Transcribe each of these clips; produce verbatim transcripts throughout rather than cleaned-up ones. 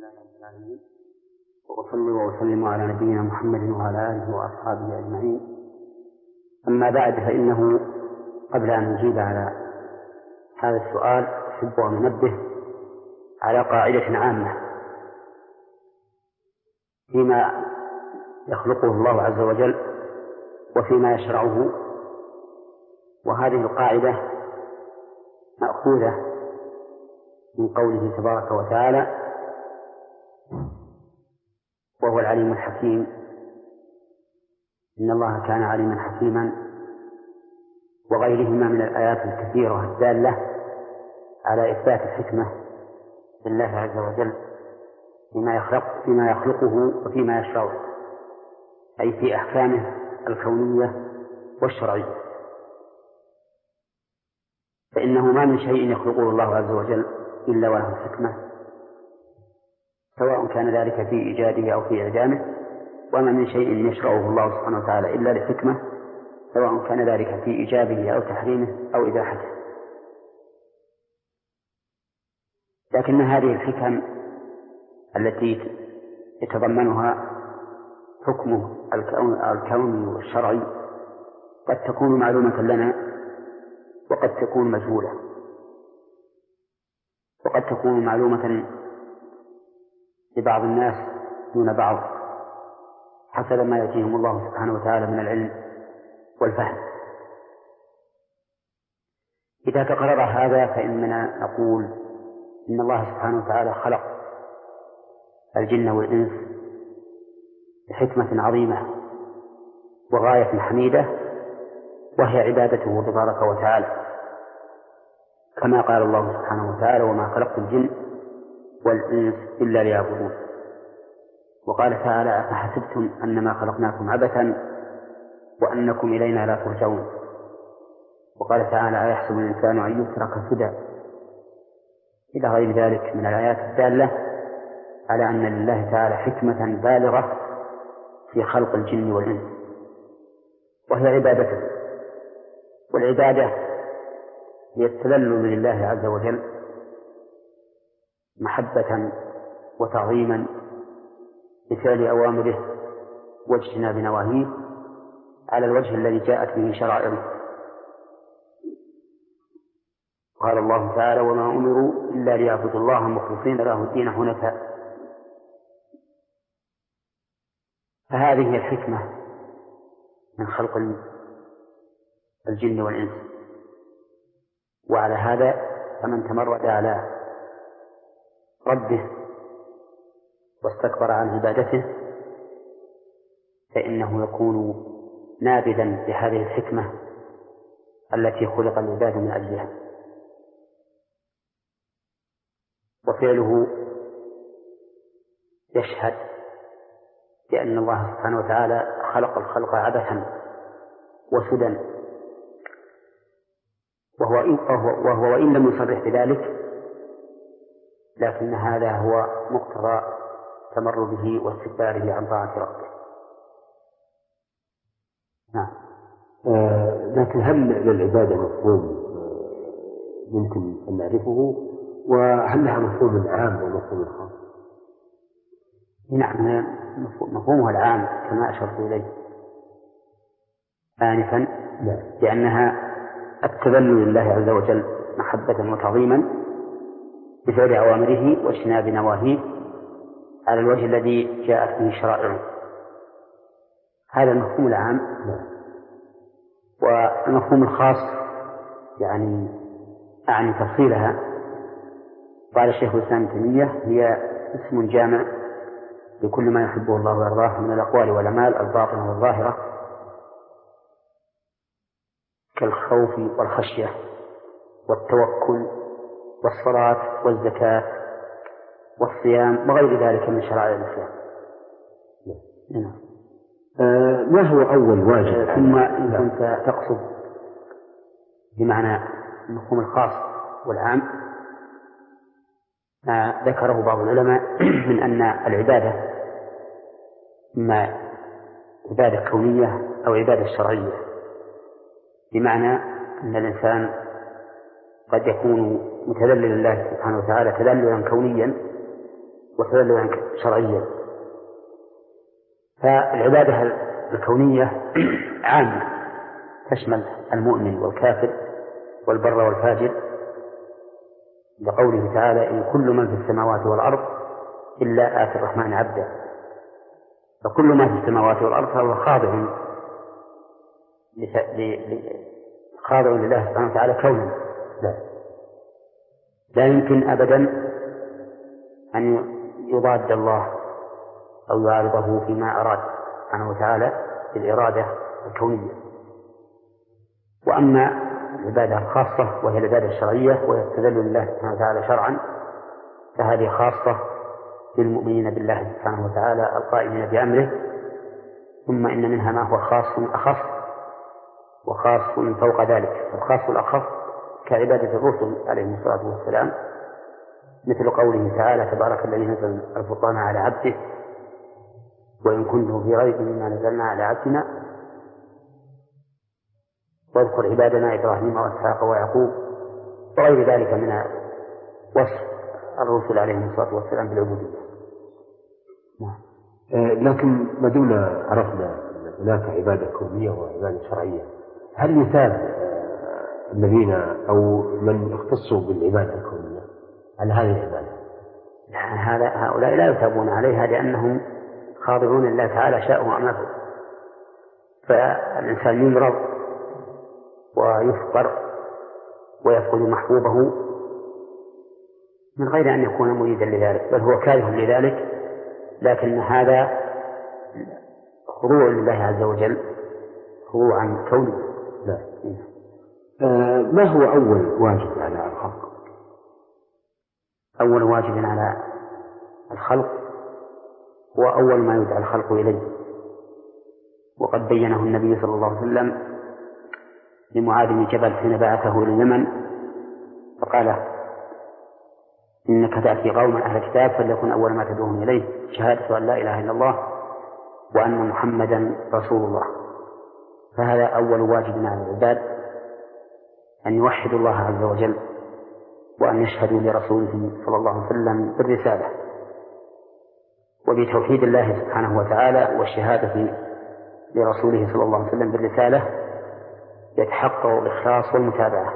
لله رب العالمين، وأصلي وأسلم على نبينا محمد وعلى آله وأصحابه أجمعين. أما بعد، فإنه قبل أن نجيب على هذا السؤال أحب أن ننبه على قاعدة عامة فيما يخلقه الله عز وجل وفيما يشرعه، وهذه القاعدة مأخوذة من قوله تبارك وتعالى: وهو العليم الحكيم، إن الله كان عليما حكيما، وغيرهما من الآيات الكثيرة الدالة على إثبات الحكمة لله عز وجل فيما يخلق فيما يخلقه وفيما يشرعه، أي في أحكامه الكونية والشرعية. فإنه ما من شيء يخلقه الله عز وجل إلا وله حكمة، سواء كان ذلك في إيجاده أو في إعدامه، وما من شيء يشرعه الله سبحانه وتعالى إلا لحكمة، سواء كان ذلك في إيجابه أو تحريمه أو إباحته. لكن هذه الحكم التي يتضمنها حكمه الكوني والشرعي قد تكون معلومة لنا وقد تكون مجهولة، وقد تكون معلومة لبعض الناس دون بعض حسب ما يأتيهم الله سبحانه وتعالى من العلم والفهم. إذا تقرر هذا فإننا نقول إن الله سبحانه وتعالى خلق الجن والإنس بحكمة عظيمة وغاية حميدة، وهي عبادته تبارك وتعالى، كما قال الله سبحانه وتعالى: وما خلقت الجن والإنس إلا ليعبدون. وقال تعالى: أفحسبتم أنما خلقناكم عبثا وأنكم إلينا لا ترجعون. وقال تعالى: أيحسب الإنسان أن يترك سدى، إلى غير ذلك من الآيات الدالة على أن لله تعالى حكمة بالغة في خلق الجن والإنس، وهي عبادته. والعبادة هي التذلل لله عز وجل محبة وتعظيما بفعل أوامره واجتناب نواهيه على الوجه الذي جاءت به شرائعه. قال الله تعالى: وما أمروا إلا ليعبدوا الله مخلصين له الدين حنفاء. فهذه هي الحكمة من خلق الجن والإنس. وعلى هذا فمن تمرد على ربه واستكبر عن عبادته فإنه يكون نابذا بهذه الحكمة التي خلق العباد من أجلها. وفعله يشهد بأن الله سبحانه وتعالى خلق الخلق عبثا وسدى، وهو, وهو وإن لم يصرح بذلك، لكن هذا هو مقتضى تمرده واستكباره عن طاعة ربه. نعم. آه لكن هل للعبادة مفهوم يمكن أن نعرفه، وهل لها مفهوم عام ومفهوم خاص؟ نعم، مفهومها العام كما أشرت إليه آنفا، لأنها التذلل لله عز وجل محبة وتعظيما بفعل أوامره واجتناب نواهيه على الوجه الذي جاءت به شرائعه. هذا المفهوم العام. والمفهوم الخاص يعني أعني تفصيلها. قال الشيخ الإسلام ابن تيمية: هي اسم جامع لكل ما يحبه الله ويرضاه من الأقوال والأعمال الباطنة والظاهرة، كالخوف والخشية والتوكل والصلاة والزكاة والصيام وغير ذلك من شرائع الإسلام. نعم. آه ما هو أول واجب؟ ثم إن كنت تقصد بمعنى المفهوم الخاص والعام ما ذكره بعض العلماء من أن العبادة إما عبادة كونية أو عبادة شرعية، بمعنى أن الإنسان قد يكون متذلل لله سبحانه وتعالى تذللا كونيا وتدللا شرعيا. فالعبادة الكونية عامة تشمل المؤمن والكافر والبر والفاجر، لقوله تعالى: إن كل من في السماوات والأرض إلا آتي الرحمن عبدا. فكل ما في السماوات والأرض فهو خاضع خاضع لله سبحانه وتعالى كونا. لا, لا يمكن أبدا أن يضاد الله أو يعارضه فيما أراد سبحانه وتعالى بالإرادة الكونية. وأما العبادة الخاصة وهي العبادة الشرعية وهي التذلل لله سبحانه وتعالى شرعا، فهذه خاصة للمؤمنين بالله سبحانه وتعالى القائمين بأمره. ثم إن منها ما هو خاص أخص وخاص فوق ذلك. الخاص الأخص كعبادة الرسل عليهم الصلاة والسلام، مثل قوله تعالى: تبارك الذي نزل الفرقان على عبده وإن كنتم في ريب مما نزلنا على عبدنا واذكر عبادنا إبراهيم وإسحاق ويعقوب، وغير ذلك من وصف الرسل عليهم الصلاة والسلام بالعبودية. لكن ما دمنا عرفنا هناك عبادة كونية وعبادة شرعية، هل يثاب الذين أو من اختصوا بالعبادة الكونية على هذه العبادة؟ هذا هؤلاء لا يثابون عليها لأنهم خاضعون لله تعالى شاء وأمره. فالإنسان يمرض ويفقر ويفقد محبوبه من غير أن يكون مريدا لذلك، بل هو كاره لذلك، لكن هذا خضوع لله عز وجل خضوعا كونيا. لا. آه ما هو أول واجب على الخلق؟ أول واجب على الخلق هو أول ما يدعى الخلق إليه، وقد بينه النبي صلى الله عليه وسلم لمعاذ بن جبل حين بعثه إلى اليمن فقال: إنك تأتي قوما أهل الكتاب فليكن أول ما تدعوهم إليه شهادة أن لا إله إلا الله وأن محمدا رسول الله. فهذا أول واجب على العباد، أن يوحدوا الله عز وجل وأن يشهدوا لرسوله صلى الله عليه وسلم بالرسالة وبتوحيد الله سبحانه وتعالى والشهادة لرسوله صلى الله عليه وسلم بالرسالة يتحقق الإخلاص والمتابعة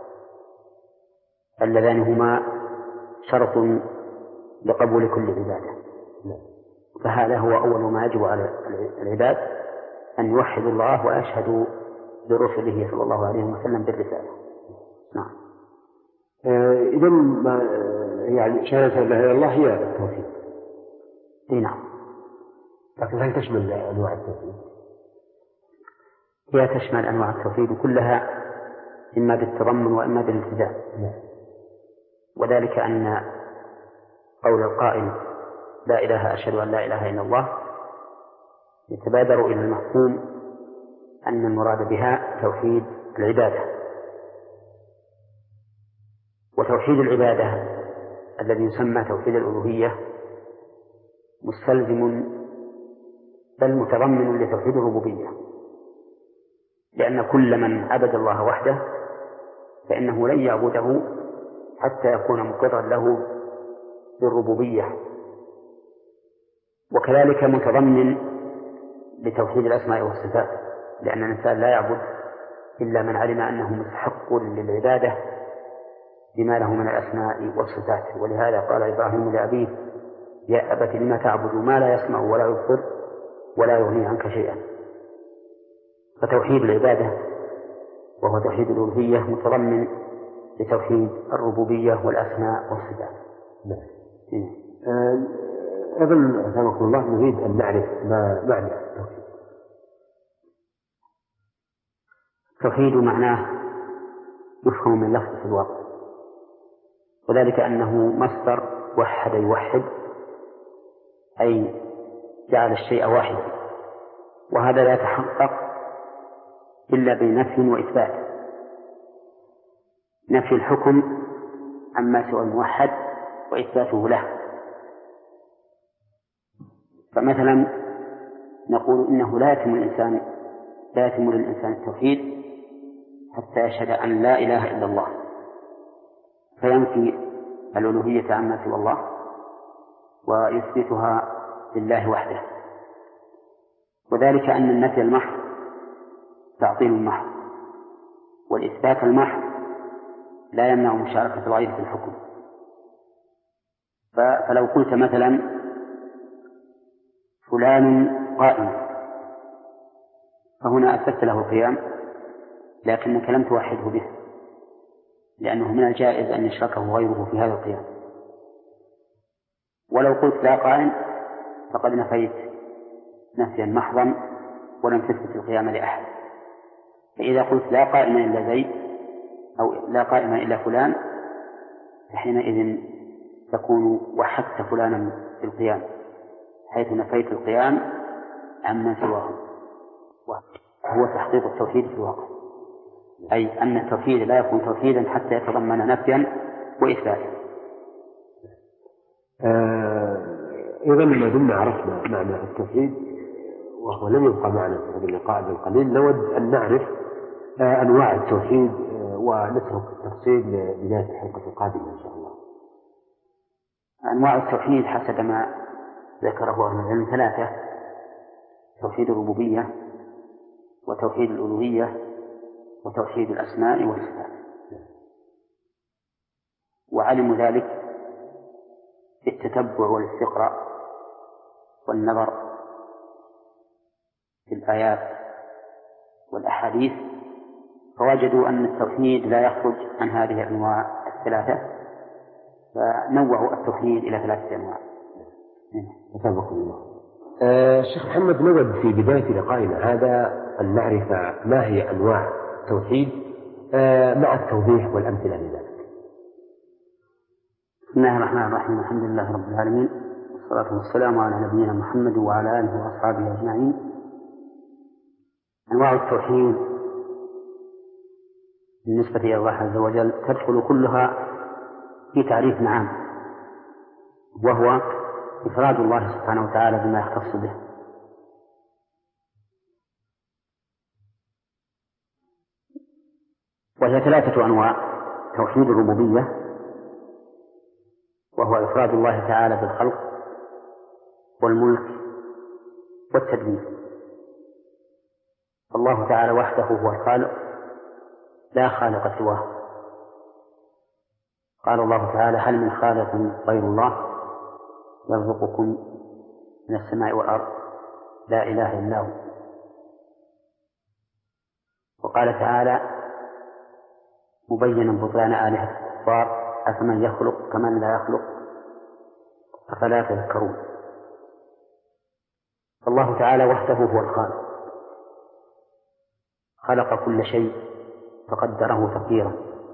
اللذان هما شرط لقبول كل عبادة. فهذا هو أول ما يجب على العباد، أن يوحدوا الله ويشهدوا لرسله صلى الله عليه وسلم بالرسالة. نعم. إذا ما يعني شهادة لا إله إلا الله هي التوحيد. إيه نعم. لكن هل تشمل أنواع التوحيد؟ هي تشمل أنواع التوحيد كلها، إما بالتضمن وإما بالالتزام. وذلك أن قول القائل لا إله أشهد أن لا إله إلا الله يتبادر إلى المفهوم أن المراد بها توحيد العبادة. وتوحيد العبادة الذي يسمى توحيد الألوهية مستلزم بل متضمن لتوحيد الربوبية، لأن كل من عبد الله وحده فإنه لن يعبده حتى يكون مقرا له بالربوبية، وكذلك متضمن لتوحيد الأسماء والصفات، لأن الإنسان لا يعبد إلا من علم أنه مستحق للعبادة بما له من الأسماء والصفات. ولهذا قال إبراهيم لأبيه: يا أبت لما تعبد ما لا يسمع ولا يبصر ولا يغني عنك شيئا. فتوحيد العبادة وهو توحيد الألوهية متضمن لتوحيد الربوبية والأسماء والصفات. أظن أسامحكم الله نريد أن نعرف ما معنى التوحيد. التوحيد معناه يفهم من لفظ الواقع، وذلك أنه مصدر وحد يوحد، أي جعل الشيء واحدا، وهذا لا يتحقق إلا بنفي وإثبات. نفي الحكم عما سوى الموحد وإثباته له. فمثلا نقول إنه لا يتم الإنسان لا يتم للإنسان التوحيد حتى يشهد أن لا إله إلا الله، فينفي الألوهية عما سوى الله ويثبتها لله وحده، وذلك أن النفي المحض تعطيل محض، والإثبات المحض لا يمنع مشاركة الغير في الحكم. فلو قلت مثلا فلان قائم، فهنا أثبت له القيام لكنك لم توحده به، لأنه من الجائز أن يشركه غيره في هذا القيام. ولو قلت لا قائم فقد نفيت نفيا محضا ولم تثبت القيام لأحد. فإذا قلت لا قائم إلا زيد أو لا قائم إلا فلان، فحينئذ تكون وحدت فلانا في القيام، حيث نفيت القيام عمن سواه، وهو تحقيق التوحيد في الواقع، أي أن التوحيد لا يكون توحيدا حتى يتضمن نفيا وإثباتا. إذا ما دمنا عرفنا معنى التوحيد وهو لم يبقى معنا في هذا اللقاء القليل، نود أن نعرف أنواع التوحيد ونترك التفصيل لبداية الحلقة القادمة إن شاء الله. أنواع التوحيد حسب ما ذكره أهل العلم ثلاثة: توحيد الربوبية، وتوحيد الألوهية، وتوحيد الأسماء والصفات. وعلموا ذلك بالتتبع والاستقراء والنظر في الآيات والأحاديث، فوجدوا أن التوحيد لا يخرج عن هذه الأنواع الثلاثة، فنوعوا التوحيد إلى ثلاثة أنواع. أثابكم الله. آه شيخ محمد، نود في بداية لقائنا هذا أن نعرف ما هي أنواع التوحيد آه مع التوضيح والأمثلة لذلك. بسم الله الرحمن الرحيم، الحمد لله رب العالمين، والصلاة والسلام على نبينا محمد وعلى آله وأصحابه أجمعين. أنواع التوحيد بالنسبة إلى الله عز وجل تدخل كلها في تعريف عام، وهو إفراد الله سبحانه وتعالى بما يختص به. وهي ثلاثة أنواع: توحيد الربوبية، وهو إفراد الله تعالى بالخلق والملك والتدبير. الله تعالى وحده هو الخالق لا خالق سواه. قال الله تعالى: هل من خالق غير الله يرزقكم من السماء والأرض لا إله إلا هو. وقال تعالى مبينا بطلان آلهة الكفار: أفمن يخلق كمن لا يخلق أفلا تذكرون. الله تعالى وحده هو الخالق، خلق كل شيء فقدره تقديرا،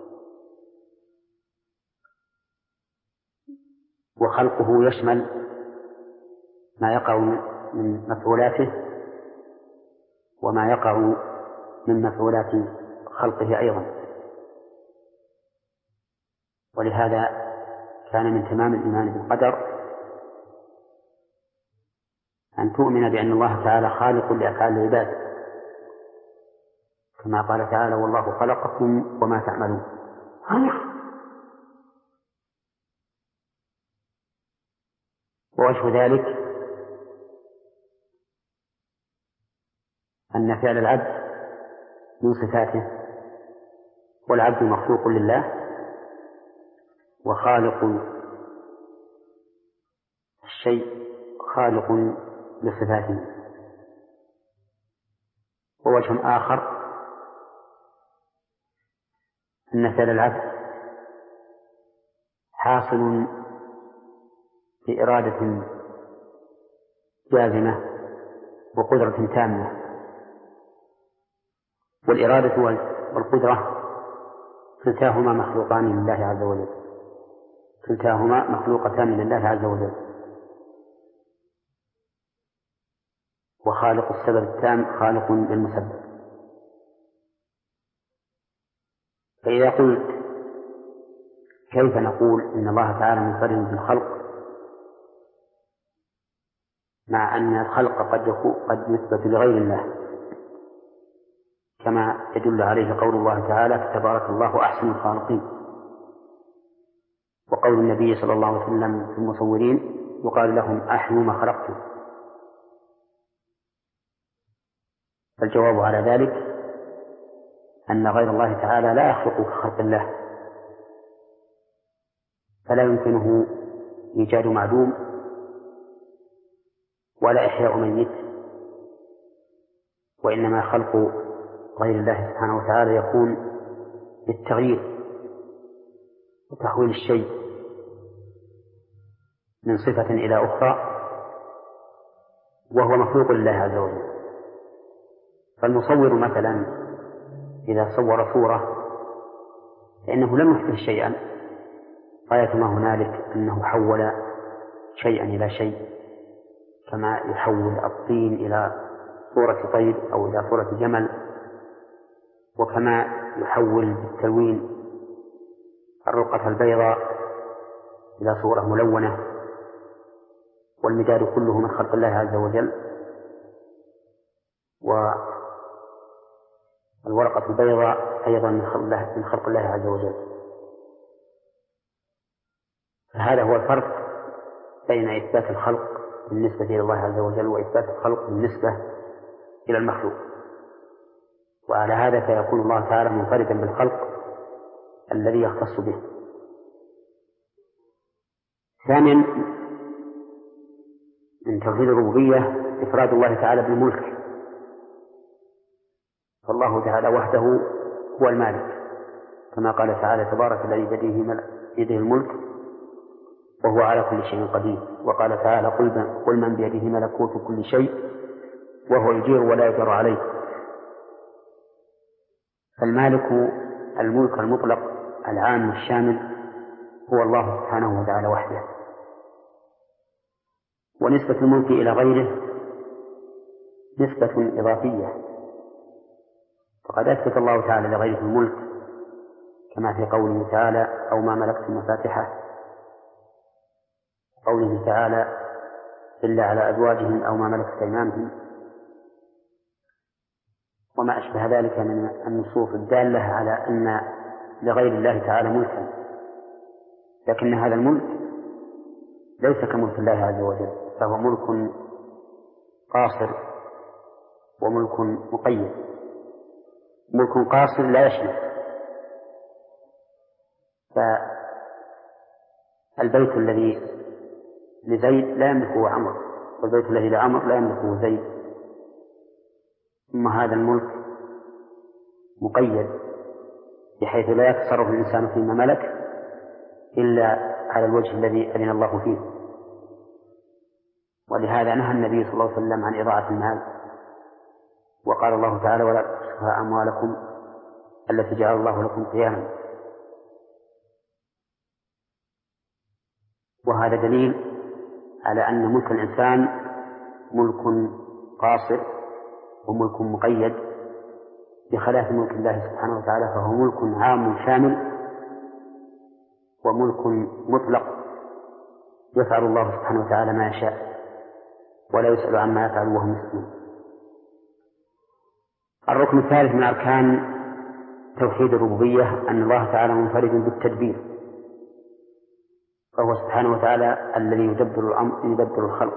وخلقه يشمل ما يقع من مفعولاته وما يقع من مفعولات خلقه أيضا. ولهذا كان من تمام الإيمان بالقدر أن تؤمن بأن الله تعالى خالق لأفعال العباد، كما قال تعالى: والله خلقكم وما تعملون. ووجه ذلك أن فعل العبد من صفاته، والعبد مخلوق لله وخالق الشيء خالق لصفاته. ووجه آخر أن فعل العبد حاصل بإرادة جازمة وقدرة تامة، والإرادة والقدرة كلتاهما مخلوقان لله عز وجل، كلتاهما مخلوقتان لله عز وجل. وخالق السبب التام خالق للمسبب. فإذا قلت كيف نقول إن الله تعالى منفرد بالخلق مع أن الخلق قد يكون قد يثبت لغير الله، كما يدل عليه قول الله تعالى: تبارك الله أحسن الخالقين، وقول النبي صلى الله عليه وسلم في المصورين: يقال لهم أحيوا ما خلقتم. فالجواب على ذلك أن غير الله تعالى لا يخلق كخلق الله، فلا يمكنه إيجاد معدوم ولا إحياء ميت، وإنما خلق غير الله سبحانه وتعالى يكون بالتغيير وتحويل الشيء من صفة إلى أخرى، وهو مخلوق لله عز وجل. فالمصور مثلا إذا صور صورة فإنه لم يحدث شيئا، غاية ما هنالك أنه حول شيئا إلى شيء، كما يحول الطين إلى صورة طير أو إلى صورة جمل، وكما يحول بالتلوين الرقة البيضاء إلى صورة ملونة، والمداد كله من خلق الله عز وجل، والورقة البيضاء أيضا من خلق الله عز وجل. فهذا هو الفرق بين إثبات الخلق بالنسبة إلى الله عز وجل وإثبات الخلق بالنسبة إلى المخلوق. وعلى هذا فيكون الله تعالى منفردا بالخلق الذي يختص به. ثانيا من توحيد الربوبية إفراد الله تعالى بالملك، فالله تعالى وحده هو المالك، كما قال تعالى تبارك الذي بيده الملك وهو على كل شيء قدير. وقال تعالى قل من بيده ملكوت كل شيء وهو يجير ولا يجر عليه. فالمالك الملك المطلق العام الشامل هو الله سبحانه وتعالى وحده. ونسبة الملك إلى غيره نسبة إضافية، فقد أثبت الله تعالى لغيره الملك كما في قوله تعالى أو ما ملكت مفاتحه، قوله تعالى إلا على أزواجهم أو ما ملكت أيمانهم، وما أشبه ذلك من النصوص الدالة على أن لغير الله تعالى ملكا، لكن هذا الملك ليس كملك الله عز وجل، فهو ملك قاصر وملك مقيد. ملك قاصر لا يشمل، فالبيت الذي لزيد لا يملكه عمرو، والبيت الذي لعمرو لا يملكه زيد. ثم هذا الملك مقيد بحيث لا يتصرف الإنسان فيما ملك إلا على الوجه الذي أذن الله فيه. ولهذا نهى النبي صلى الله عليه وسلم عن إضاعة المال، وقال الله تعالى ولا تؤتوا أموالكم التي جعل الله لكم قياما. وهذا دليل على أن ملك الإنسان ملك قاصر وملك مقيد بخلاف ملك الله سبحانه وتعالى، فهو ملك عام شامل وملك مطلق يفعل الله سبحانه وتعالى ما يشاء ولا يسأل عما يفعل وهو مسلم. الركن الثالث من أركان توحيد الربوبية أن الله تعالى منفرد بالتدبير، فهو سبحانه وتعالى الذي يدبر الأمر يدبر الخلق،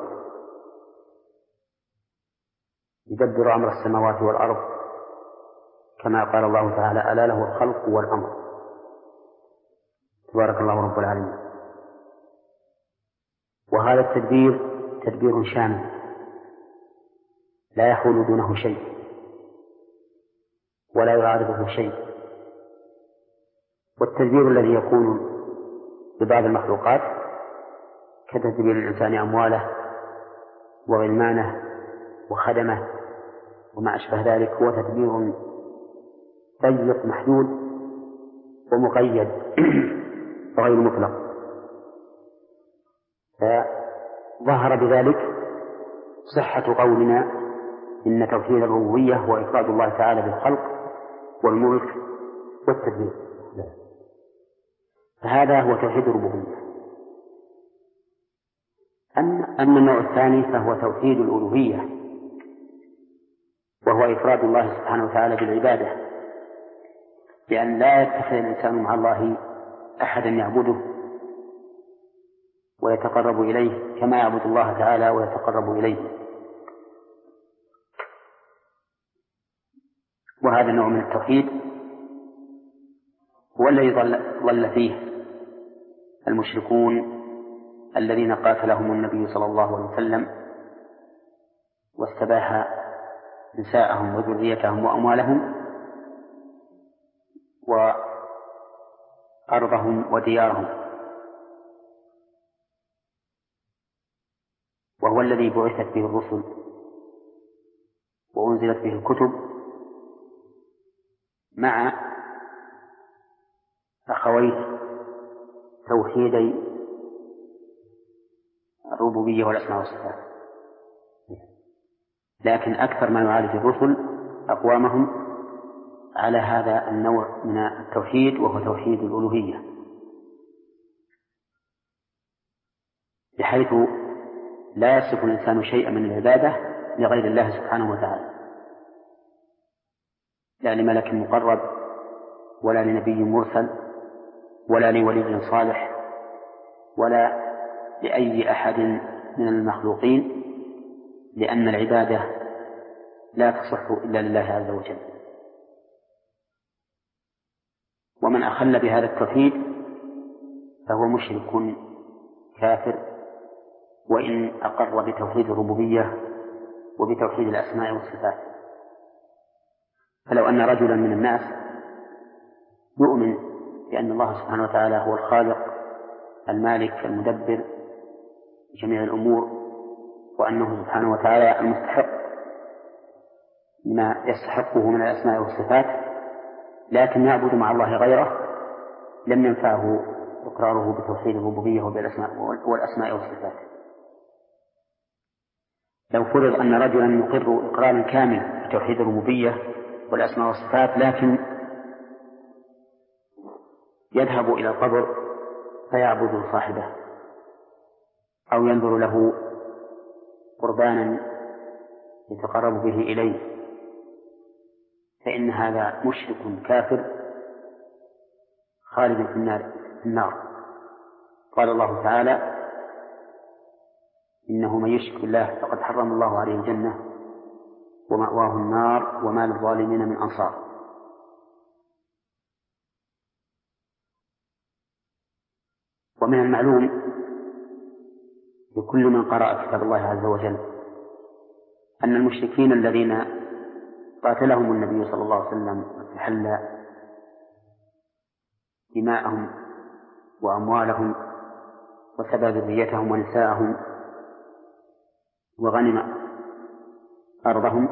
يدبر أمر السماوات والأرض، كما قال الله تعالى ألا له الخلق والأمر تبارك الله رب العالمين. وهذا التدبير تدبير شامل لا يحول دونه شيء ولا يعارضه شيء. والتدبير الذي يكون ببعض المخلوقات كتدبير الإنسان أمواله وغلمانه وخدمه وما أشبه ذلك هو تدبير ضيق محدود ومقيد وغير مطلق. فظهر بذلك صحة قولنا إن توحيد الربوبية هو إفراد الله تعالى بالخلق والملك والتدبير، فهذا هو توحيد الربوبية. أما النوع الثاني فهو توحيد الألوهية، وهو إفراد الله سبحانه وتعالى بالعبادة، بأن لا يتخذ الإنسان مع الله أحدا يعبده ويتقرب إليه كما يعبد الله تعالى ويتقرب إليه. وهذا النوع من التوحيد هو الذي ضل, ضل فيه المشركون الذين قاتلهم النبي صلى الله عليه وسلم واستباح نساءهم وذريتهم وأموالهم وأرضهم وديارهم، وهو الذي بعثت به الرسل وأنزلت به الكتب مع أخويه توحيدي الربوبية والأسماء والصفات. لكن أكثر ما يعالج الرسل أقوامهم على هذا النوع من التوحيد، وهو توحيد الألوهية، بحيث لا يصف الإنسان شيئا من العبادة لغير الله سبحانه وتعالى، لا لملك مقرب ولا لنبي مرسل ولا لولي صالح ولا لأي أحد من المخلوقين، لأن العبادة لا تصح إلا لله عز وجل. ومن أخل بهذا التوحيد فهو مشرك كافر، وإن أقر بتوحيد الربوبية وبتوحيد الأسماء والصفات. فلو أن رجلا من الناس يؤمن بأن الله سبحانه وتعالى هو الخالق المالك المدبر جميع الأمور، وأنه سبحانه وتعالى المستحق ما يستحقه من الأسماء والصفات، لكن يعبد مع الله غيره، لم ينفعه إقراره بتوحيد الربوبية والأسماء والصفات. لو فرض أن رجلا يقر إقرارا كامل بتوحيد الربوبية والأسماء والصفات، لكن يذهب إلى القبر فيعبد صاحبه أو ينظر له قربانا يتقرب به إليه، فإن هذا مشرك كافر خالد في النار, في النار. قال الله تعالى: إنه من يشرك بالله فقد حرم الله عليه الجنة ومأواه النار وما للظالمين من أنصار. ومن المعلوم لكل من قرأ كتاب الله عز وجل أن المشركين الذين قاتلهم النبي صلى الله عليه وسلم واستحل دماءهم وأموالهم وسبى ذريتهم ونساءهم وغنم أرضهم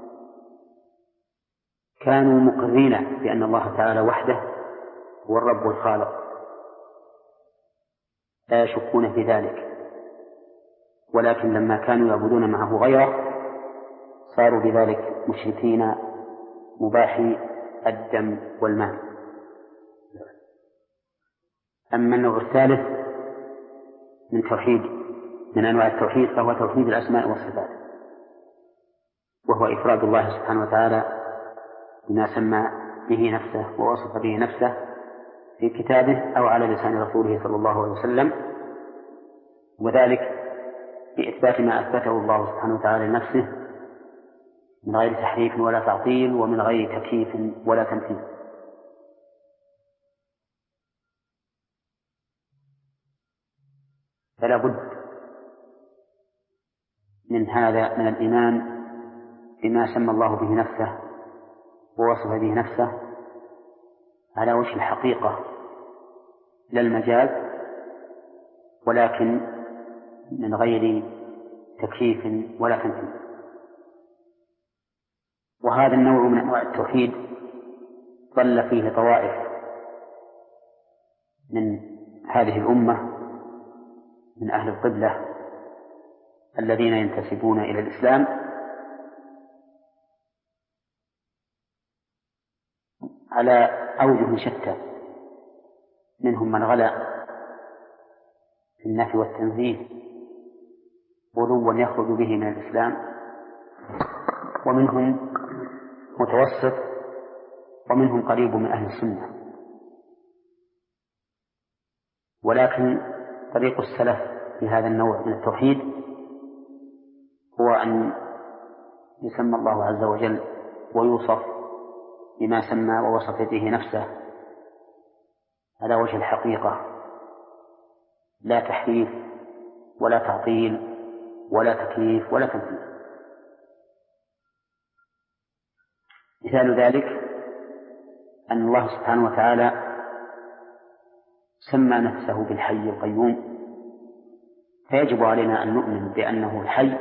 كانوا مقرين بأن الله تعالى وحده هو الرب الخالق، لا يشكون في ذلك، ولكن لما كانوا يعبدون معه غيره صاروا بذلك مشركين مباحي الدم والمال. أما النوع الثالث من توحيد من أنواع التوحيد فهو توحيد الأسماء والصفات، وهو إفراد الله سبحانه وتعالى بما سمى به نفسه ووصف به نفسه في كتابه أو على لسان رسوله صلى الله عليه وسلم، وذلك بإثبات ما أثبته الله سبحانه وتعالى لنفسه من غير تحريف ولا تعطيل ومن غير تكييف ولا تمثيل. فلا بد من هذا من الإيمان بما سمى الله به نفسه ووصف به نفسه على وجه الحقيقة لا المجاز، ولكن من غير تكييف ولا تمثيل. وهذا النوع من أنواع التوحيد ضل فيه طوائف من هذه الأمة من أهل القبلة الذين ينتسبون إلى الإسلام على أوجه شتى، منهم من غلا في النفي والتنزيه غلوا يخرج به من الإسلام، ومنهم متوسط، ومنهم قريب من أهل السنة. ولكن طريق السلف في هذا النوع من التوحيد هو أن يسمى الله عز وجل ويوصف بما سمى ووصف به نفسه على وجه الحقيقة، لا تحريف ولا تعطيل ولا تكييف ولا تمثيل. مثال ذلك أن الله سبحانه وتعالى سمى نفسه بالحي القيوم، فيجب علينا أن نؤمن بأنه الحي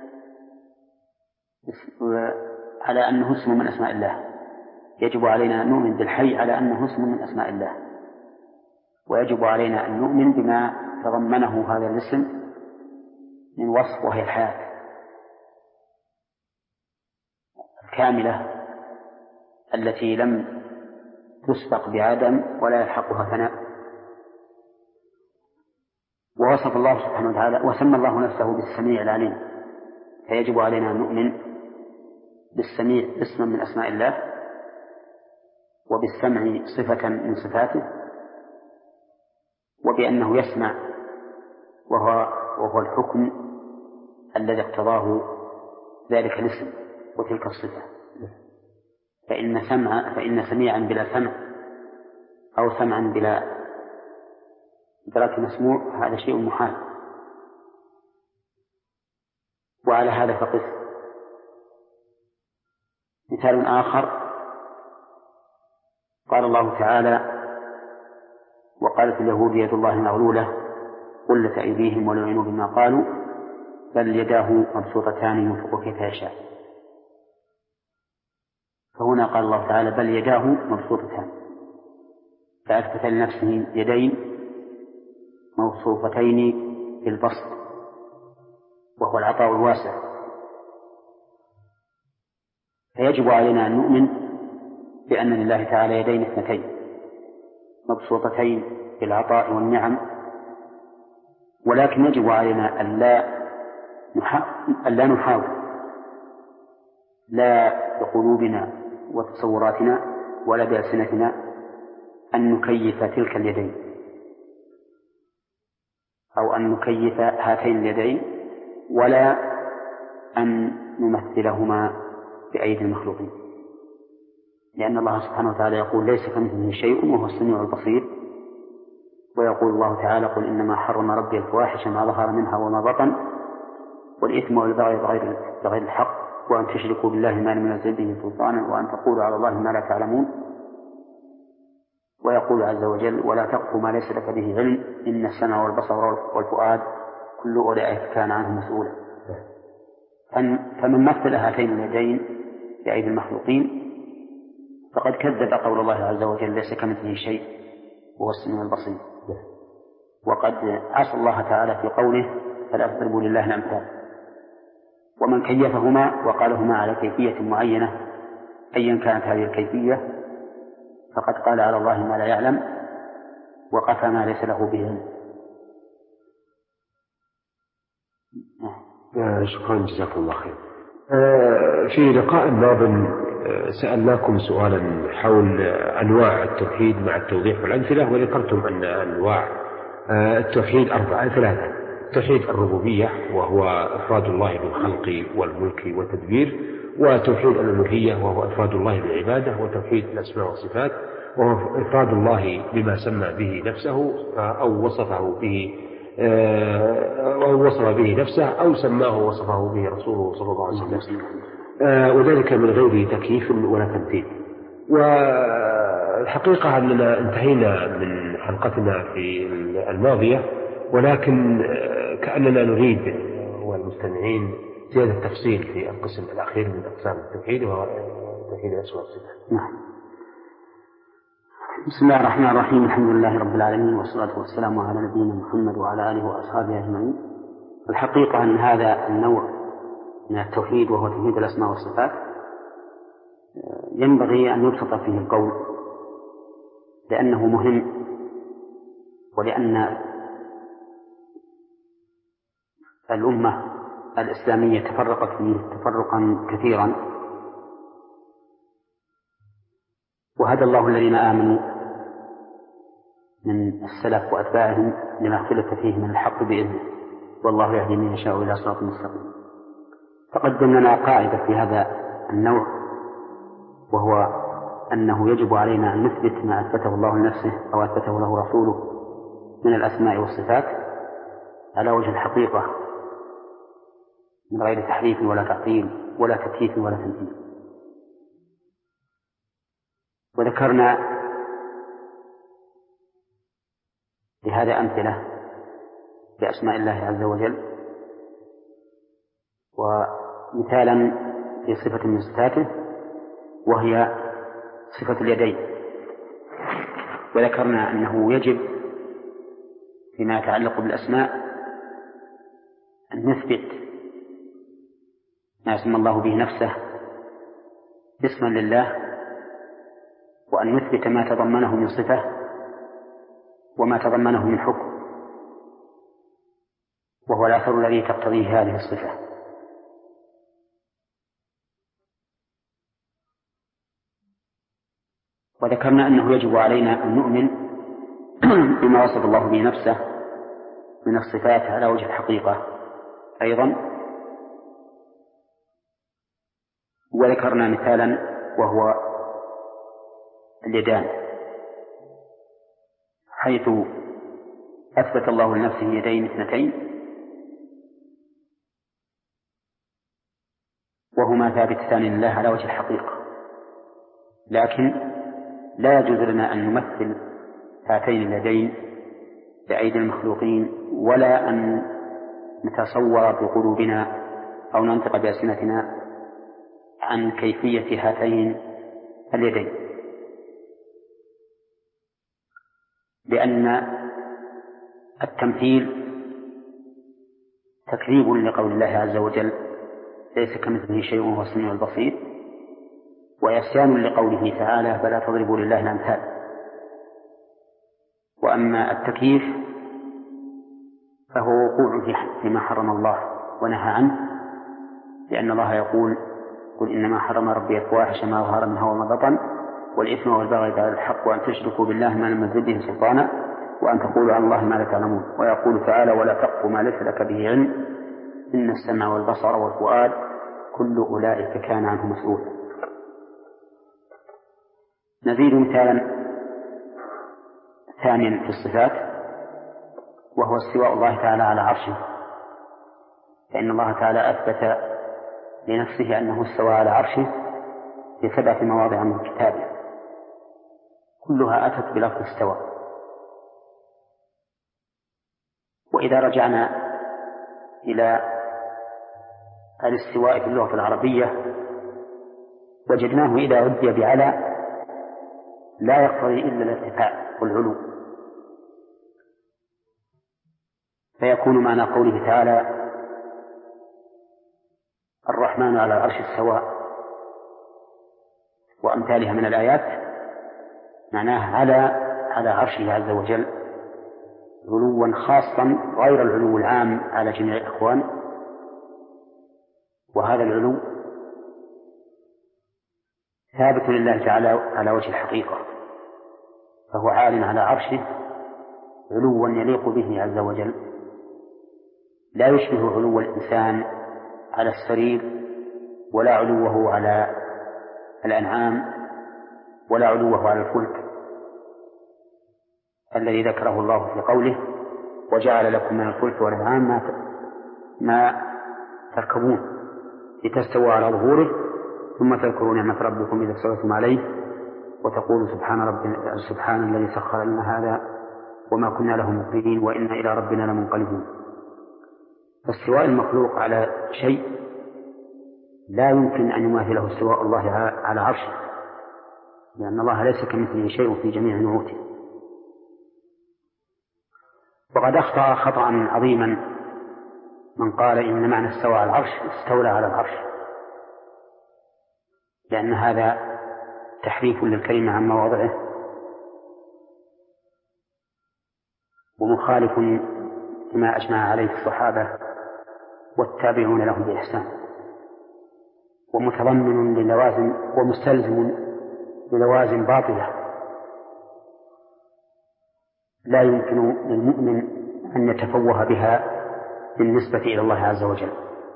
على أنه اسم من أسماء الله. يجب علينا أن نؤمن بالحي على أنه اسم من أسماء الله، ويجب علينا أن نؤمن بما تضمنه هذا الاسم من وصف، وهي الحياة الكاملة التي لم تسبق بعدم ولا يلحقها فناء. ووصف الله سبحانه وتعالى وسمى الله نفسه بالسميع العليم، فيجب علينا أن نؤمن بالسميع اسما من أسماء الله، وبالسمع صفة من صفاته، وبأنه يسمع وهو, وهو الحكم الذي اقتضاه ذلك الاسم وتلك الصفة. فإن سمع فإن سميعا بلا سمع أو سمعا بلا إدراك مسموع هذا شيء محال. وعلى هذا فقس. مثال آخر قال الله تعالى: وقالت اليهود يد الله مغلولة غلت أيديهم ولعنوا بما قالوا بل يداه مبسوطتان ينفق كيف يشاء. فهنا قال الله تعالى بل يداه مبسوطتان، فأثبت لنفسه يدين موصوفتين بالبسط وهو العطاء الواسع. فيجب علينا أن نؤمن بأن لله تعالى يدين اثنتين مبسوطتين بالعطاء والنعم، ولكن يجب علينا أن لا نحاول لا بقلوبنا وتصوراتنا ولا بألسنتنا أن نكيف تلك اليدين أو أن نكيف هاتين اليدين، ولا أن نمثلهما بأيدي المخلوقين، لأن الله سبحانه وتعالى يقول ليس كمثله شيء وهو السميع البصير. ويقول الله تعالى: قل إنما حرم ربي الفواحش ما ظهر منها وما بطن والإثم والبغي بغير الحق وأن تشركوا بالله ما لم ينزل به سلطانا وأن تقولوا على الله ما لا تعلمون. ويقول عز وجل: ولا تقف ما ليس لك به علم إن السمع والبصر والفؤاد كل أولئك كان عنه مسؤولا. فمن مثل هاتين اليدين بأيدي المخلوقين فقد كذب قول الله عز وجل ليس كمثله شيء وهو السميع البصير. وقد عصى الله تعالى في قوله: فلا تضربوا لله الأمثال. ومن كيفهما وقالهما على كيفية معينة أيا كانت هذه الكيفية فقد قال على الله ما لا يعلم وقفى ما ليس له به علم. شكرا جزاكم الله خير. في لقاء ماض سألناكم سؤالا حول أنواع التوحيد مع التوضيح والأمثلة، وذكرتم أن أنواع التوحيد أربعة ثلاثة: توحيد الربوبية وهو إفراد الله بالخلق والملك والتدبير، وتوحيد الألوهية وهو إفراد الله بالعبادة، وتوحيد الأسماء والصفات وهو إفراد الله بما سمى به نفسه أو وصفه به أو وصف به نفسه أو سماه وصفه به رسوله صلى الله عليه وسلم، وذلك من غير تكييف ولا تمثيل. والحقيقة أننا انتهينا من حلقتنا في الماضية، ولكن كأننا نريد والمستمعين زيادة تفصيل في القسم الأخير من أقسام التوحيد وهو توحيد الأسماء والصفات. نعم. بسم الله الرحمن الرحيم. الحمد لله رب العالمين، والصلاة والسلام على نبينا محمد وعلى آله وأصحابه أجمعين. الحقيقة أن هذا النوع من التوحيد وهو توحيد الأسماء والصفات ينبغي أن يبسط فيه القول، لأنه مهم، ولأن الأمة الإسلامية تفرقت فيه تفرقا كثيرا، وهدى الله الذين آمنوا من السلف وأتباعهم لما اختلف فيه من الحق بإذنه. والله يهدي من يشاء إلى صراط مستقيم. تقدم لنا قاعدة في هذا النوع، وهو أنه يجب علينا أن نثبت ما أثبته الله لنفسه أو أثبته له رسوله من الأسماء والصفات على وجه الحقيقة من غير تحريف ولا تعطيل ولا تكييف ولا تمثيل. وذكرنا لهذا أمثلة بأسماء الله عز وجل، ومثالا في صفة من صفاته وهي صفة اليدين. وذكرنا أنه يجب فيما يتعلق بالأسماء أن نثبت ما اسم الله به نفسه اسما لله، وأن نثبت ما تضمنه من صفة وما تضمنه من حكم، وهو الأثر الذي تقتضيه هذه الصفة. وذكرنا أنه يجب علينا أن نؤمن بما وصف الله به نفسه من الصفات على وجه الحقيقة أيضا. وذكرنا مثالا وهو اليدان، حيث أثبت الله لنفسه يدين اثنتين وهما ثابتتان لله على وجه الحقيقة، لكن لا يجوز لنا أن نمثل هاتين اليدين بأيدي المخلوقين، ولا أن نتصور بقلوبنا أو ننطق بألسنتنا عن كيفية هاتين اليدين، لأن التمثيل تكذيب لقول الله عز وجل ليس كمثله شيء وهو السميع البصير، وعصيان لقوله تعالى فلا تضربوا لله الأمثال. وأما التكييف فهو وقوع فيما حرم الله ونهى عنه، لأن الله يقول قل إنما حرم ربي الفواحش ما ظهر منها وما بطن والإثم والبغي بغير الحق وأن تشركوا بالله ما لم ينزل به سلطانا وأن تقولوا على الله ما لا تعلمون. ويقول تعالى ولا تقف ما ليس لك به علم إن السمع والبصر والفؤاد كل أولئك كان عنه مسؤولا. نزيد مثالا ثانيا في الصفات، وهو استواء الله تعالى على عرشه، فإن الله تعالى أثبت لنفسه أنه استوى على عرشه في سبعة مواضع من كتابه كلها أتت بلفظ استوى. وإذا رجعنا إلى الاستواء في اللغة العربية وجدناه إذا عدي بعلى لا يقتضي إلا الارتفاع والعلو، فيكون معنى قوله تعالى الرحمن على العرش استوى وأمثالها من الآيات معناه على على عرشه عز وجل علوا خاصا غير العلو العام على جميع الأكوان، وهذا العلو ثابت لله تعالى على وجه الحقيقة، فهو عال على عرشه علوا يليق به عز وجل، لا يشبه علو الإنسان على السرير ولا علوه على الأنعام ولا علوه على الفلك الذي ذكره الله في قوله وجعل لكم من الفلك والأنعام ما ما تركبون لتستووا على ظهوره ثم تذكروا نعمة ربكم إذا استويتم عليه وتقولوا سبحان ربنا سبحان الذي سخر لنا هذا وما كنا له مقرنين وإنا إلى ربنا لمنقلبون. فاستواء المخلوق على شيء لا يمكن أن يماثله استواء الله على عرشه، لأن الله ليس كمثله شيء في جميع نعوته. وقد أخطأ خطأ عظيما من قال إن معنى استوى على العرش استولى على العرش، لأن هذا تحريف للكلمة عن مواضعه ومخالف لما أجمع عليه الصحابة والتابعون لهم بإحسان، ومتضمن للوازم ومستلزم للوازم باطلة لا يمكن للمؤمن أن يتفوه بها بالنسبة إلى الله عز وجل.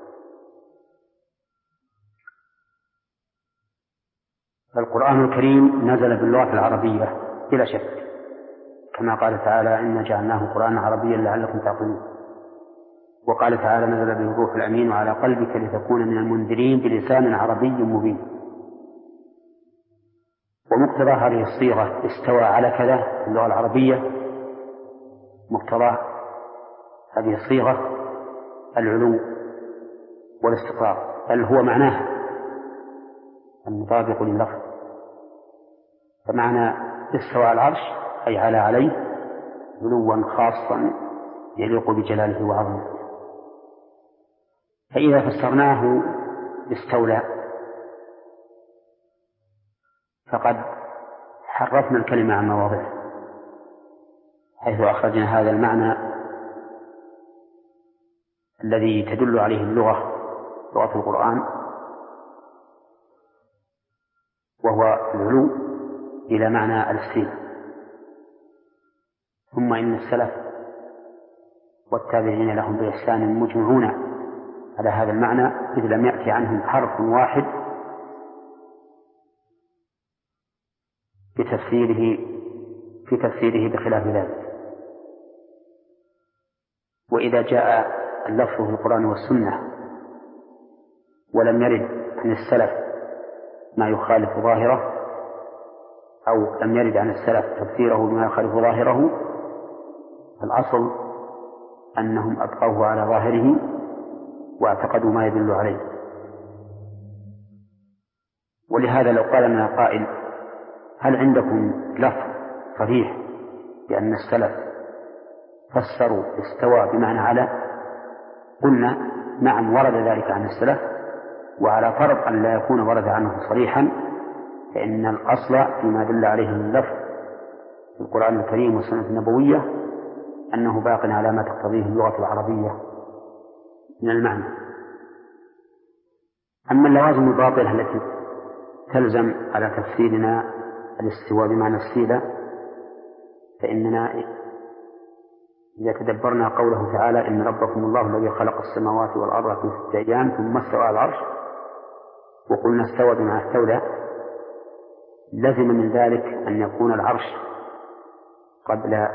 القرآن الكريم نزل باللغة العربية بلا شك، كما قال تعالى إنا جعلناه قرآنا عربيا لعلكم تعقلون، وقال تعالى نزل به الروح الأمين على قلبك لتكون من المنذرين بلسان عربي مبين. ومقتضى هذه الصيغة استوى على كذا في اللغة العربية، مقتضى هذه الصيغة العلو والاستقرار، بل هو معناها المطابق لللفظ. فمعنى استوى على العرش أي على عليه علوا خاصا يليق بجلاله وعظمته. فإذا فسرناه باستولى فقد حرفنا الكلمة عن مواضعه، حيث أخرجنا هذا المعنى الذي تدل عليه اللغة لغة القرآن وهو العلو إلى معنى الاستيلاء. ثم إن السلف والتابعين لهم بإحسان مجمعون على هذا المعنى، إذ لم يأتي عنهم حرف واحد بتفسيره في تفسيره بخلاف ذلك. وإذا جاء اللفظ في القرآن والسنة ولم يرد عن السلف ما يخالف ظاهره، أو لم يرد عن السلف تفسيره بما يخالف ظاهره، الأصل أنهم أبقوه على ظاهره واعتقدوا ما يدل عليه. ولهذا لو قال لنا قائل هل عندكم لفظ صريح بأن السلف فسروا استوى بمعنى على؟ قلنا نعم ورد ذلك عن السلف، وعلى فرض أن لا يكون ورد عنه صريحا فإن الأصل فيما دل عليه اللفظ في القرآن الكريم والسنة النبوية أنه باق على ما تقتضيه اللغة العربية من المعنى. أما اللوازم الباطلة التي تلزم على تفسيرنا الاستواء بمعنى السيلة، فإننا إذا تدبرنا قوله تعالى إن ربكم الله الذي خلق السماوات والأرض في ستة أيام ثم استوى على العرش، وقلنا استوى بمعنى استولى، لزم من ذلك أن يكون العرش قبل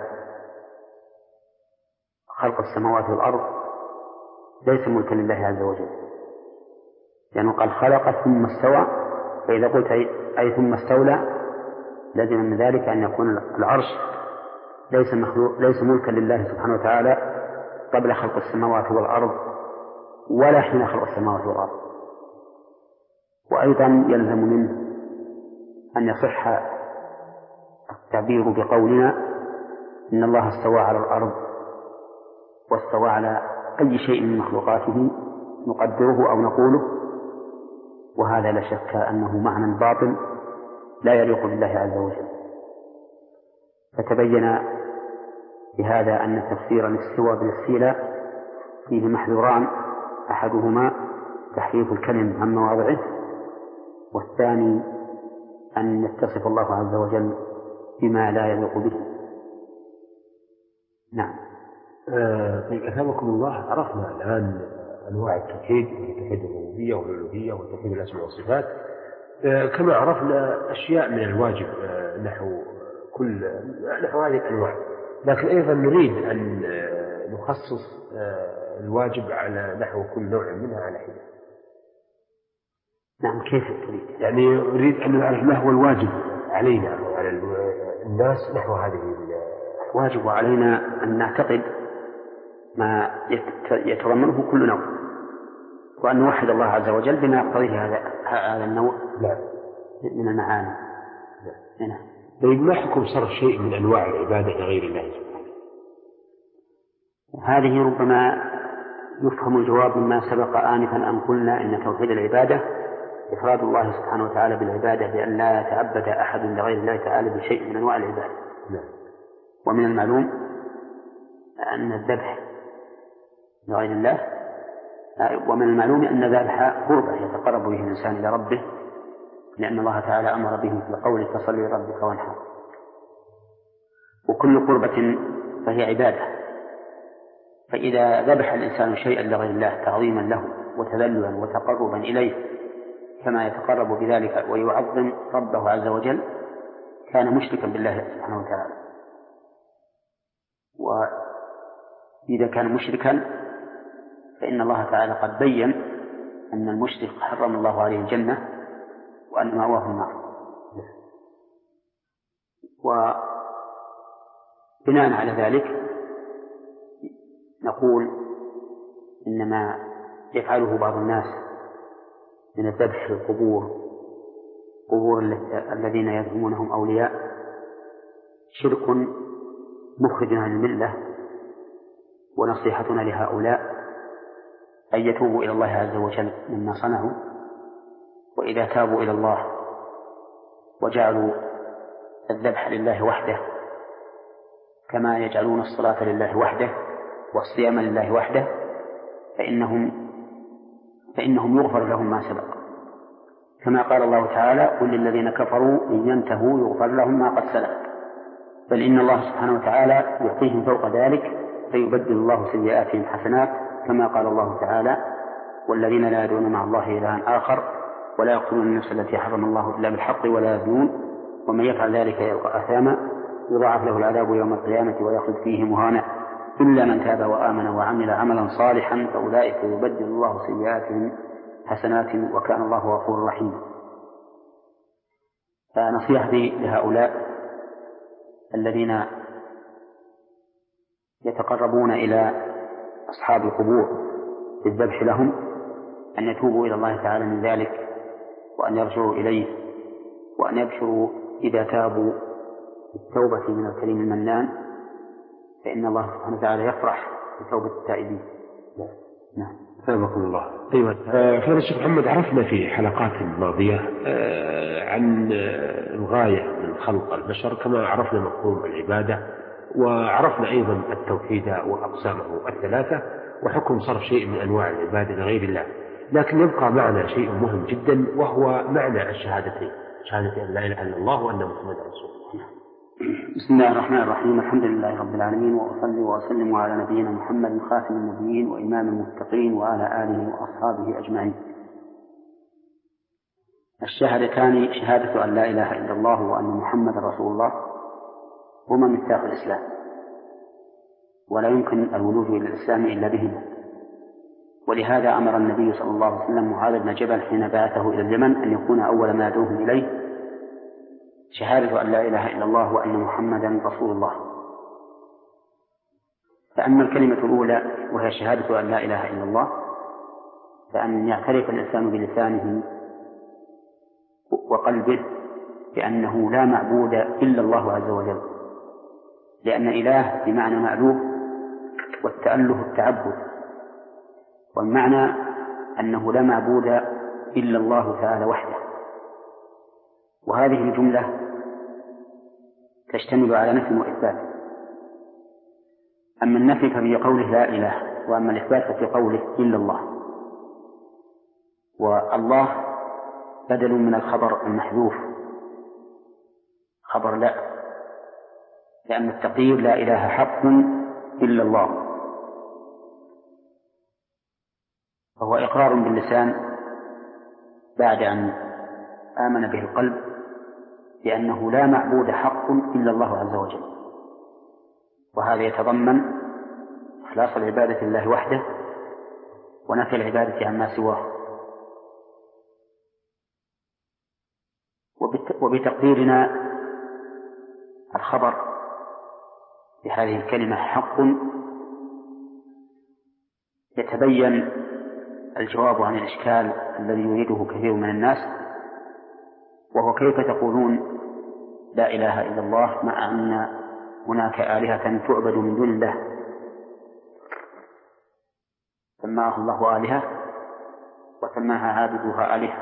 خلق السماوات والأرض ليس ملكا لله عز وجل، لأنه قال خلق ثم استوى، فإذا قلت أي ثم استولى لازم من ذلك أن يكون العرش ليس, ليس ملكا لله سبحانه وتعالى قبل خلق السماوات والأرض ولا حين خلق السماوات والأرض. وأيضا يلزم منه أن يصح التعبير بقولنا إن الله استوى على الأرض واستوى على أي شيء من مخلوقاته نقدره أو نقوله، وهذا لا شك أنه معنى باطل لا يليق بالله عز وجل. فتبين بهذا أن تفسير الاستواء بالاستيلاء فيه محذوران، أحدهما تحريف الكلم عن مواضعه، والثاني أن يتصف الله عز وجل بما لا يليق به. نعم. طيب آه أثابكم الله، عرفنا الآن أنواع التوحيد، توحيد الربوبية والألوهية وتوحيد الأسماء والصفات، آه كما عرفنا أشياء من الواجب آه نحو كل نحو هذه الأنواع، لكن أيضا نريد أن آه نخصص آه الواجب على نحو كل نوع منها على حدة. نعم. كيف تريد؟ يعني نريد أن نعرف ما هو الواجب علينا وعلى الناس نحو هذه. الواجب علينا أن نعتقد ما يتضمنه كل نوع، وأن نوحد الله عز وجل بما يقتضيه هذا هذا النوع من المعاني. نعم. طيب ما حكم صرف شيء من أنواع العبادة لغير الله سبحانه؟ هذه ربما يفهم الجواب مما سبق آنفا أن قلنا إن توحيد العبادة إفراد الله سبحانه وتعالى بالعبادة، بأن لا يتعبد أحد لغير الله تعالى بشيء من أنواع العبادة. نعم. ومن المعلوم أن الذبح لغير الله، ومن المعلوم أن ذبح قربة يتقرب به الإنسان إلى ربه، لأن الله تعالى أمر به في قوله فصل لربك وانحر. وكل قربة فهي عبادة، فإذا ذبح الإنسان شيئا لغير الله تعظيما له وتذللا وتقربا إليه كما يتقرب بذلك ويعظم ربه عز وجل كان مشركا بالله سبحانه وتعالى. وإذا كان مشركا فإن الله تعالى قد بين أن المشرك حرم الله عليه الجنة وأن مأواه النار. وبناء على ذلك نقول إنما يفعله بعض الناس من الذبح في القبور قبور الذين يزعمونهم أولياء شرك مخرج عن الملة، ونصيحتنا لهؤلاء أن يتوبوا إلى الله عز وجل مما صنعوا، وإذا تابوا إلى الله وجعلوا الذبح لله وحده كما يجعلون الصلاة لله وحده والصيام لله وحده فإنهم فإنهم يغفر لهم ما سبق، كما قال الله تعالى: قل للذين كفروا إن ينتهوا يغفر لهم ما قد سلف. بل إن الله سبحانه وتعالى يعطيهم فوق ذلك فيبدل الله سيئاتهم حسنات، كما قال الله تعالى: والذين لا يدعون مع الله إلها آخر ولا يقتلون النفس التي حرم الله إلا بالحق ولا يزنون ومن يفعل ذلك يلقى أثاما يضاعف له العذاب يوم القيامة ويخلد فيه مهانا إلا من تاب وآمن وعمل عملا صالحا فأولئك يبدل الله سيئاتهم حسنات وكان الله غفورا رحيما. فنصيحتي لهؤلاء الذين يتقربون إلى أصحاب القبور بالذبح لهم أن يتوبوا إلى الله تعالى من ذلك وأن يرجعوا إليه وأن يبشروا إذا تابوا بالتوبة من الكريم المنان فإن الله سبحانه وتعالى يفرح بتوبة التائبين. نعم. ثابكم الله. أيوة. فضيلة الشيخ محمد، عرفنا في حلقات ماضية عن الغاية من خلق البشر، كما عرفنا مفهوم العبادة، وعرفنا أيضا التوحيد وأقسامه الثلاثة وحكم صرف شيء من أنواع العبادة لغير الله. لكن يبقى معنا شيء مهم جدا وهو معنى الشهادتين، شهادة أن لا إله إلا الله وأن محمدا رسول الله. بسم الله الرحمن الرحيم. الحمد لله رب العالمين، وأصلي وأسلم على نبينا محمد خاتم النبيين وإمام المتقين وعلى آله وأصحابه أجمعين. الشهادتان شهادة أن لا إله إلا الله وأن محمدا رسول الله هما مفتاح الإسلام، ولا يمكن الولوج إلى الإسلام إلا بهما. ولهذا أمر النبي صلى الله عليه وسلم معاذ بن جبل حين بعثه إلى اليمن أن يكون أول ما يدعوهم إليه شهادة أن لا إله إلا الله وأن محمدا رسول الله. فأما الكلمة الأولى وهي شهادة أن لا إله إلا الله فأن يعترف الإنسان بلسانه وقلبه بأنه لا معبود إلا الله عز وجل، لأن إله بمعنى مألوه، والتأله التعبد، والمعنى أنه لا معبود إلا الله تعالى وحده. وهذه الجملة تشتمل على نفي وإثبات. أما النفي ففي قوله لا إله، وأما الإثبات ففي قوله إلا الله. والله بدل من الخبر المحذوف خبر لا، لأن التقدير لا إله حق إلا الله، فهو إقرار باللسان بعد أن آمن به القلب بأنه لا معبود حق إلا الله عز وجل. وهذا يتضمن إخلاص العبادة لله وحده ونفي العبادة عما سواه. وبتقديرنا الخبر بهذه الكلمة حق يتبين الجواب عن الإشكال الذي يريده كثير من الناس، وهو كيف تقولون لا إله إلا الله مع أن هناك آلهة تعبد من دون الله سماها الله آلهة وسماها عابدوها آلهة.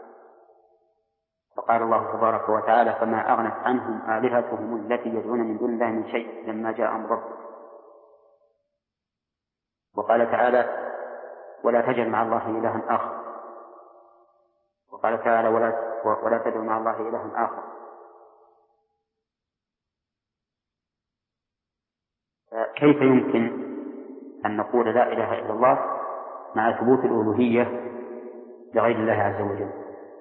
فقال الله تبارك وتعالى: فما أغنت عنهم آلهتهم التي يدعون من دون الله من شيء لما جاء أمر ربك. وقال تعالى: ولا تجعل مع الله إلها آخر. وقال تعالى: ولا ولا تدعو مع الله إلها آخر. كيف يمكن أن نقول لا إله إلا الله مع ثبوت الألوهية لغير الله عز وجل.